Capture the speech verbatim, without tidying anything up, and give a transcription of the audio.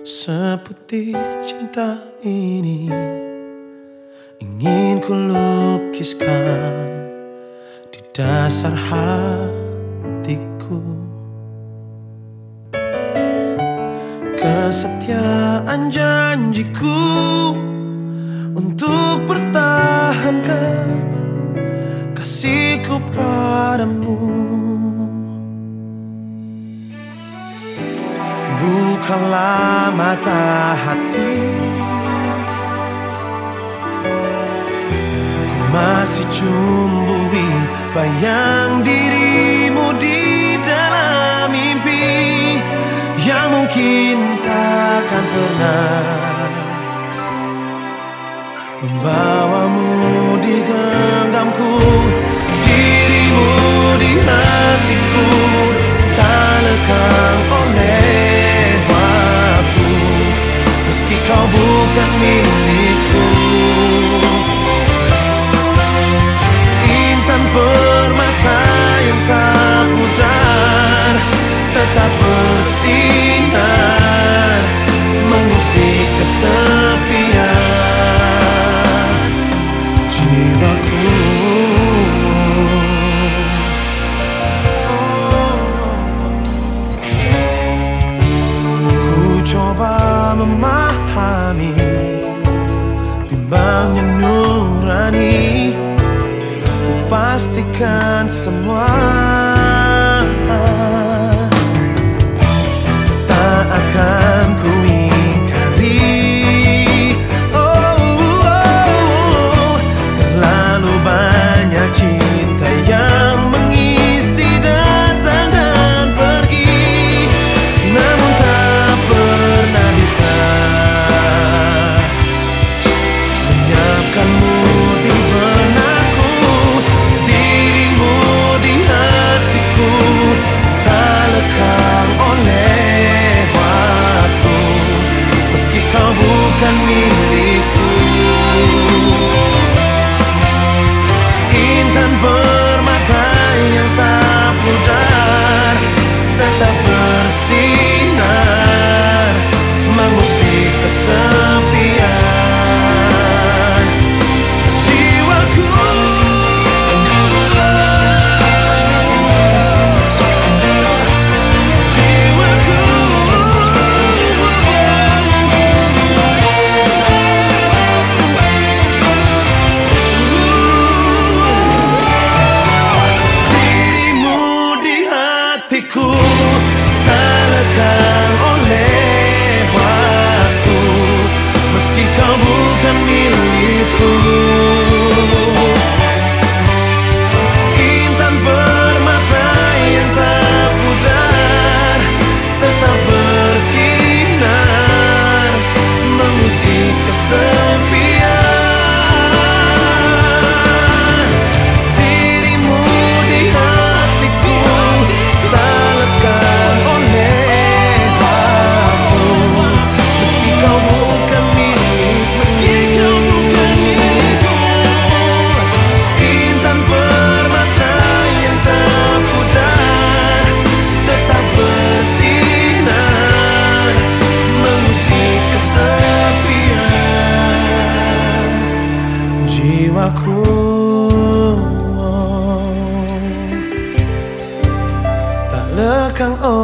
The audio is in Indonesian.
Seputih cinta ini ingin ku lukiskan di dasar hatiku. Kesetiaan janjiku untuk pertahankan kasihku padamu. Bukalah mata hati, ku masih cumbui bayang dirimu di dalam mimpi yang mungkin takkan pernah membawamu di genggamku. Dirimu di hatiku tak lekang oleh waktu, meski kau bukan milikku. Intan permata yang tak pudar tetap bersinar mengusik kesepian jiwaku. Coba memahami bimbangnya nurani, untuk pastikan semua tak akan ku ingkari. Oh, oh, terlalu banyak cinta yang mengisi datang dan pergi, namun tak pernah bisa menyiapkanmu di benakku. Dirimu di hatiku tak lekang oleh waktu, meski kau bukan milikku. Intan permata yang tak pudar tetap bersinar mengusik kesepian jiwaku. Jiwaku. Dirimu di hatiku tak lekang oleh waktu, meski kau bukan milikku. Intan permata yang tak pudar tetap bersinar mengusik kesepian. Dirimu di hatiku tak lekang oleh waktu, meski kau bukan milik, meski kau bukan milikku. Intan permata yang tak pudar tetap bersinar mengusik kesepian jiwaku. Tak lekang